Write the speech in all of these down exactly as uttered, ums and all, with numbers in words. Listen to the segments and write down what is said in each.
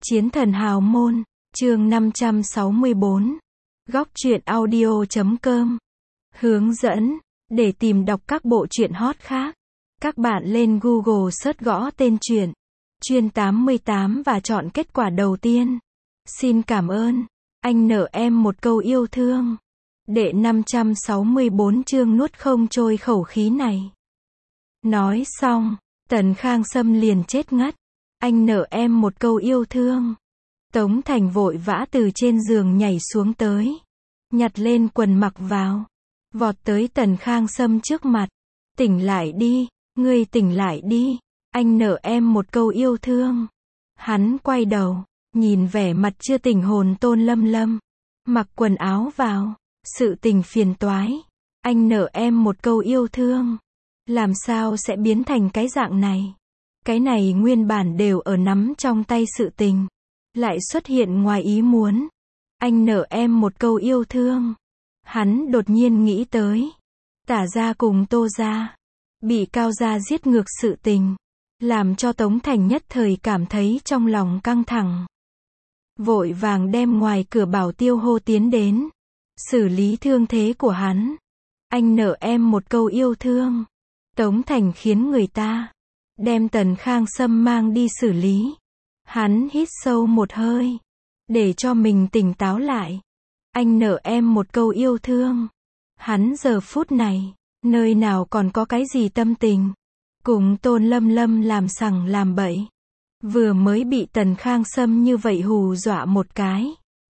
Chiến thần hào môn, chương năm trăm sáu mươi bốn. Góc truyện audio chấm com. Hướng dẫn, để tìm đọc các bộ truyện hot khác, các bạn lên Google search gõ tên truyện, Chuyên tám mươi tám và chọn kết quả đầu tiên. Xin cảm ơn, anh nợ em một câu yêu thương. Đệ năm trăm sáu mươi bốn chương nuốt không trôi khẩu khí này. Nói xong, Tần Khang Sâm liền chết ngất. Anh nợ em một câu yêu thương. Tống Thành vội vã từ trên giường nhảy xuống tới, nhặt lên quần mặc vào, vọt tới Tần Khang Sâm trước mặt. Tỉnh lại đi, ngươi tỉnh lại đi, anh nợ em một câu yêu thương. Hắn quay đầu, nhìn vẻ mặt chưa tỉnh hồn Tôn Lâm Lâm. Mặc quần áo vào, sự tình phiền toái. Anh nợ em một câu yêu thương. Làm sao sẽ biến thành cái dạng này? Cái này nguyên bản đều ở nắm trong tay sự tình, lại xuất hiện ngoài ý muốn. Anh nợ em một câu yêu thương. Hắn đột nhiên nghĩ tới Tả gia cùng Tô gia bị Cao gia giết ngược sự tình, làm cho Tống Thành nhất thời cảm thấy trong lòng căng thẳng. Vội vàng đem ngoài cửa Bảo Tiêu hô tiến đến, xử lý thương thế của hắn. Anh nợ em một câu yêu thương. Tống Thành khiến người ta đem Tần Khang Sâm mang đi xử lý. Hắn hít sâu một hơi, để cho mình tỉnh táo lại. Anh nợ em một câu yêu thương. Hắn giờ phút này, nơi nào còn có cái gì tâm tình, cùng Tôn Lâm Lâm làm sằng làm bậy. Vừa mới bị Tần Khang Sâm như vậy hù dọa một cái.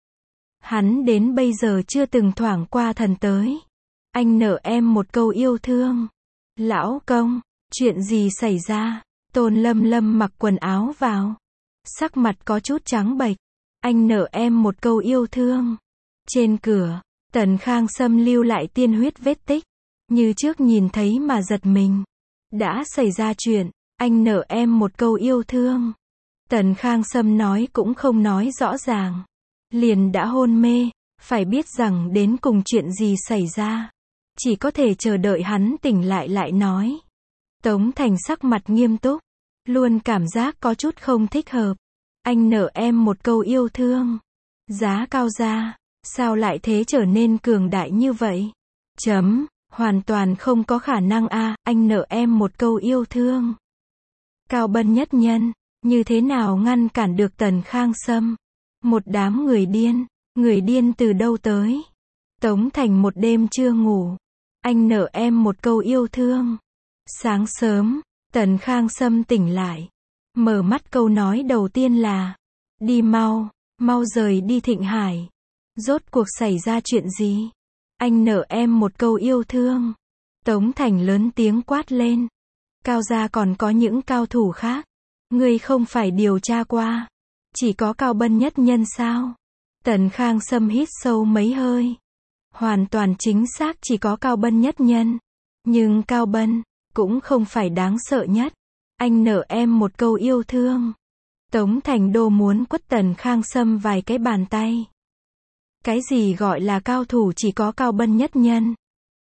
Hắn đến bây giờ chưa từng thoảng qua thần tới. Anh nợ em một câu yêu thương. Lão công, chuyện gì xảy ra? Tôn Lâm Lâm mặc quần áo vào, sắc mặt có chút trắng bệch. Anh nợ em một câu yêu thương. Trên cửa, Tần Khang Sâm lưu lại tiên huyết vết tích, như trước nhìn thấy mà giật mình. Đã xảy ra chuyện, anh nợ em một câu yêu thương. Tần Khang Sâm nói cũng không nói rõ ràng, liền đã hôn mê. Phải biết rằng đến cùng chuyện gì xảy ra, chỉ có thể chờ đợi hắn tỉnh lại lại nói. Tống Thành sắc mặt nghiêm túc, luôn cảm giác có chút không thích hợp. Anh nợ em một câu yêu thương. Giá Cao gia, sao lại thế trở nên cường đại như vậy? Chấm, hoàn toàn không có khả năng a, à, anh nợ em một câu yêu thương. Cao Bân nhất nhân, như thế nào ngăn cản được Tần Khang Sâm? Một đám người điên, người điên từ đâu tới? Tống Thành một đêm chưa ngủ. Anh nợ em một câu yêu thương. Sáng sớm, Tần Khang Sâm tỉnh lại, mở mắt câu nói đầu tiên là: đi mau, mau rời đi Thịnh Hải. Rốt cuộc xảy ra chuyện gì? Anh nợ em một câu yêu thương. Tống Thành lớn tiếng quát lên. Cao gia còn có những cao thủ khác, ngươi không phải điều tra qua, chỉ có Cao Bân nhất nhân sao? Tần Khang Sâm hít sâu mấy hơi. Hoàn toàn chính xác chỉ có Cao Bân nhất nhân. Nhưng Cao Bân cũng không phải đáng sợ nhất. Anh nợ em một câu yêu thương. Tống Thành Đô muốn quất Tần Khang Sâm vài cái bàn tay. Cái gì gọi là cao thủ chỉ có Cao Bân nhất nhân?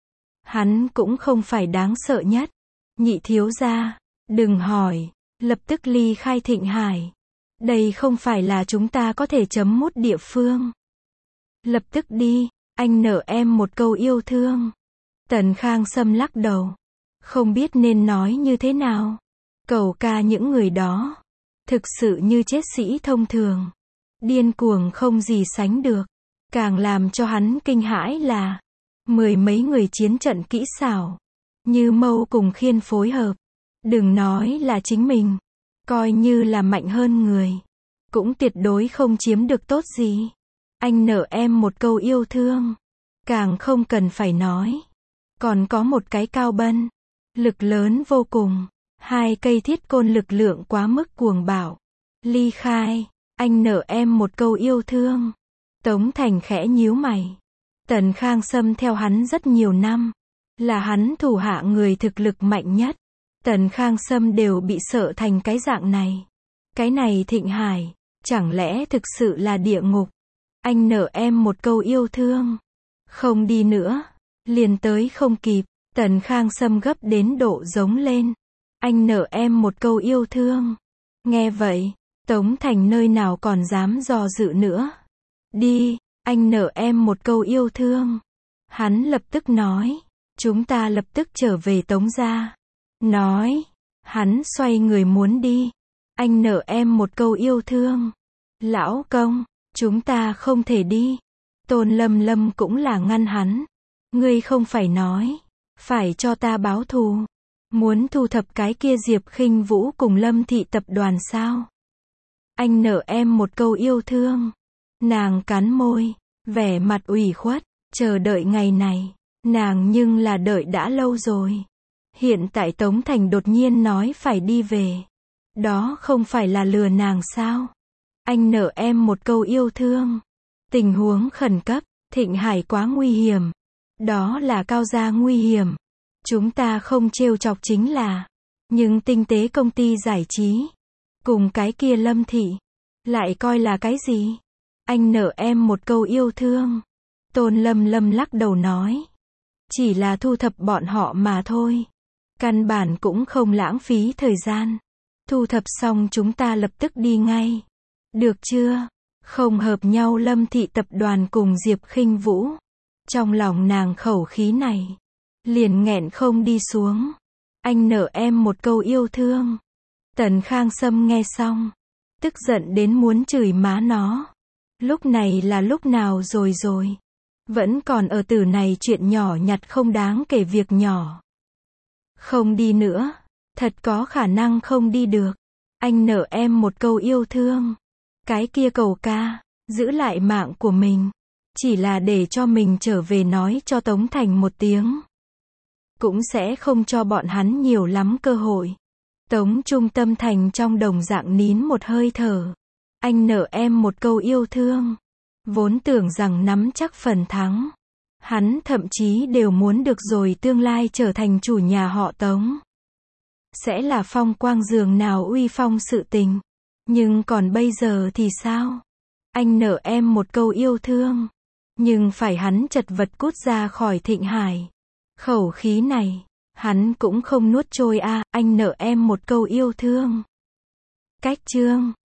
Hắn cũng không phải đáng sợ nhất. Nhị thiếu gia, đừng hỏi, lập tức ly khai Thịnh Hải. Đây không phải là chúng ta có thể chấm mút địa phương. Lập tức đi, anh nợ em một câu yêu thương. Tần Khang Sâm lắc đầu, không biết nên nói như thế nào. Cầu ca những người đó, thực sự như chết sĩ thông thường, điên cuồng không gì sánh được. Càng làm cho hắn kinh hãi là mười mấy người chiến trận kỹ xảo, như Mâu cùng Khiên phối hợp. Đừng nói là chính mình, coi như là mạnh hơn người, cũng tuyệt đối không chiếm được tốt gì. Anh nợ em một câu yêu thương. Càng không cần phải nói, còn có một cái Cao Bân, lực lớn vô cùng. Hai cây thiết côn lực lượng quá mức cuồng bạo. Ly khai, anh nợ em một câu yêu thương. Tống Thành khẽ nhíu mày. Tần Khang Sâm theo hắn rất nhiều năm, là hắn thủ hạ người thực lực mạnh nhất. Tần Khang Sâm đều bị sợ thành cái dạng này. Cái này Thịnh Hải, chẳng lẽ thực sự là địa ngục? Anh nợ em một câu yêu thương. Không đi nữa, liền tới không kịp. Tần Khang Sâm gấp đến độ giống lên. Anh nợ em một câu yêu thương. Nghe vậy, Tống Thành nơi nào còn dám do dự nữa. Đi, anh nợ em một câu yêu thương. Hắn lập tức nói. Chúng ta lập tức trở về Tống gia. Nói. Hắn xoay người muốn đi. Anh nợ em một câu yêu thương. Lão công, chúng ta không thể đi. Tôn Lâm Lâm cũng là ngăn hắn. Ngươi không phải nói. Phải cho ta báo thù. Muốn thu thập cái kia Diệp Khinh Vũ cùng Lâm Thị tập đoàn sao? Anh nợ em một câu yêu thương. Nàng cắn môi, vẻ mặt ủy khuất, chờ đợi ngày này. Nàng nhưng là đợi đã lâu rồi. Hiện tại Tống Thành đột nhiên nói phải đi về. Đó không phải là lừa nàng sao? Anh nợ em một câu yêu thương. Tình huống khẩn cấp, Thịnh Hải quá nguy hiểm. Đó là Cao gia nguy hiểm. Chúng ta không trêu chọc chính là. Nhưng tinh tế công ty giải trí. Cùng cái kia Lâm Thị. Lại coi là cái gì? Anh nợ em một câu yêu thương. Tôn Lâm Lâm lắc đầu nói. Chỉ là thu thập bọn họ mà thôi. Căn bản cũng không lãng phí thời gian. Thu thập xong chúng ta lập tức đi ngay. Được chưa? Không hợp nhau Lâm Thị tập đoàn cùng Diệp Khinh Vũ. Trong lòng nàng khẩu khí này. Liền nghẹn không đi xuống. Anh nợ em một câu yêu thương. Tần Khang Sâm nghe xong. Tức giận đến muốn chửi má nó. Lúc này là lúc nào rồi rồi. Vẫn còn ở tử này chuyện nhỏ nhặt không đáng kể việc nhỏ. Không đi nữa. Thật có khả năng không đi được. Anh nợ em một câu yêu thương. Cái kia cầu ca. Giữ lại mạng của mình. Chỉ là để cho mình trở về nói cho Tống Thành một tiếng. Cũng sẽ không cho bọn hắn nhiều lắm cơ hội. Tống Trung Tâm Thành trong đồng dạng nín một hơi thở. Anh nợ em một câu yêu thương. Vốn tưởng rằng nắm chắc phần thắng. Hắn thậm chí đều muốn được rồi tương lai trở thành chủ nhà họ Tống. Sẽ là phong quang giường nào uy phong sự tình. Nhưng còn bây giờ thì sao? Anh nợ em một câu yêu thương. Nhưng phải hắn chật vật cút ra khỏi Thịnh Hải. Khẩu khí này, hắn cũng không nuốt trôi a, à, anh nợ em một câu yêu thương. Cách chương